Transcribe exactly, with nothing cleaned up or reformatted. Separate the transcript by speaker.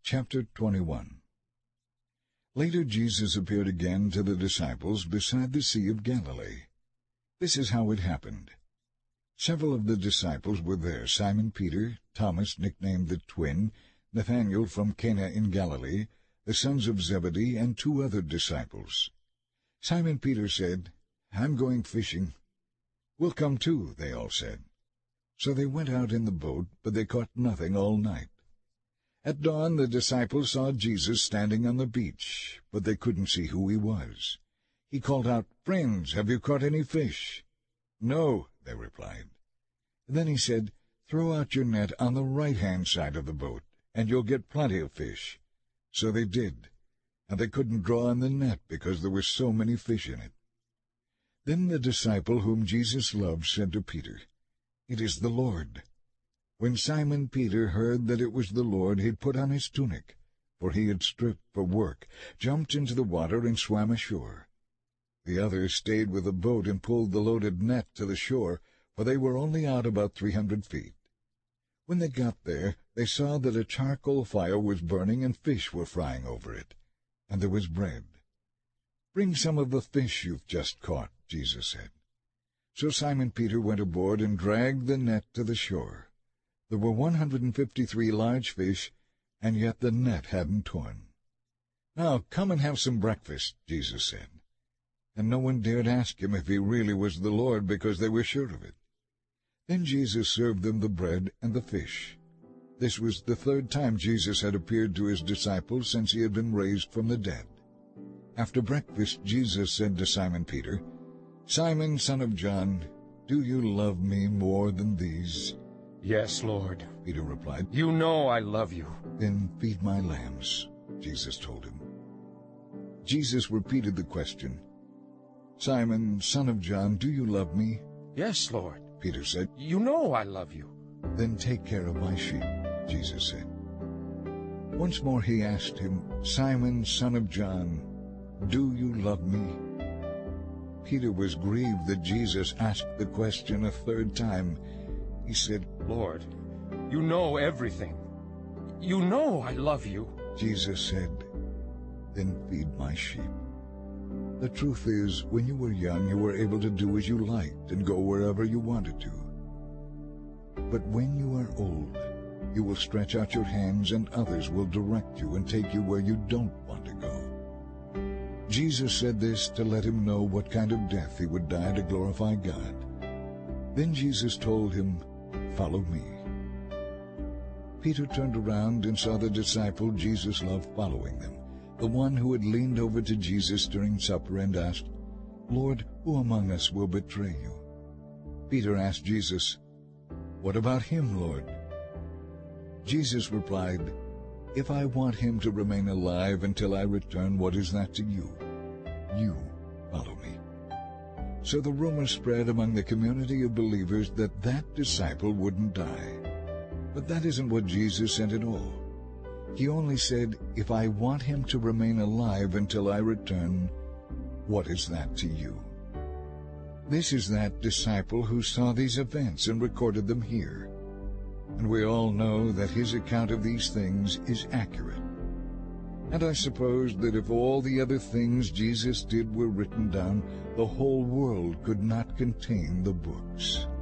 Speaker 1: Chapter twenty-one. Later Jesus appeared again to the disciples beside the Sea of Galilee. This is how it happened. Several of the disciples were there: Simon Peter, Thomas, nicknamed the Twin, Nathanael from Cana in Galilee, the sons of Zebedee, and two other disciples. Simon Peter said, "I'm going fishing." "We'll come too," they all said. So they went out in the boat, but they caught nothing all night. At dawn the disciples saw Jesus standing on the beach, but they couldn't see who he was. He called out, "Friends, have you caught any fish?" "No," they replied. Then he said, "Throw out your net on the right-hand side of the boat, and you'll get plenty of fish." So they did, and they couldn't draw on the net because there were so many fish in it. Then the disciple whom Jesus loved said to Peter, "It is the Lord." When Simon Peter heard that it was the Lord, he put on his tunic, for he had stripped for work, jumped into the water, and swam ashore. The others stayed with the boat and pulled the loaded net to the shore, for they were only out about three hundred feet. When they got there, they saw that a charcoal fire was burning and fish were frying over it, and there was bread. "Bring some of the fish you've just caught," Jesus said. So Simon Peter went aboard and dragged the net to the shore. There were one hundred and fifty-three large fish, and yet the net hadn't torn. "Now come and have some breakfast," Jesus said. And no one dared ask him if he really was the Lord, because they were sure of it. Then Jesus served them the bread and the fish. This was the third time Jesus had appeared to his disciples since he had been raised from the dead. After breakfast, Jesus said to Simon Peter, "Simon, son of John, do you love me more than these?"
Speaker 2: "Yes, Lord,"
Speaker 1: Peter replied.
Speaker 2: "You know I love you."
Speaker 1: "Then feed my lambs," Jesus told him. Jesus repeated the question. "Simon, son of John, do you love me?"
Speaker 2: "Yes, Lord,"
Speaker 1: Peter said.
Speaker 2: "You know I love you."
Speaker 1: "Then take care of my sheep," Jesus said. Once more he asked him, "Simon, son of John, do you love me?" Peter was grieved that Jesus asked the question a third time. He said,
Speaker 2: "Lord, you know everything. You know I love you."
Speaker 1: Jesus said, "Then feed my sheep." The truth is, when you were young, you were able to do as you liked and go wherever you wanted to. But when you are old, you will stretch out your hands and others will direct you and take you where you don't want to go. Jesus said this to let him know what kind of death he would die to glorify God. Then Jesus told him, "Follow me." Peter turned around and saw the disciple Jesus loved following them, the one who had leaned over to Jesus during supper and asked, "Lord, who among us will betray you?" Peter asked Jesus, "What about him, Lord?" Jesus replied, "If I want him to remain alive until I return, what is that to you? You follow me." So the rumor spread among the community of believers that that disciple wouldn't die. But that isn't what Jesus said at all. He only said, "If I want him to remain alive until I return, what is that to you?" This is that disciple who saw these events and recorded them here. And we all know that his account of these things is accurate. And I suppose that if all the other things Jesus did were written down, the whole world could not contain the books.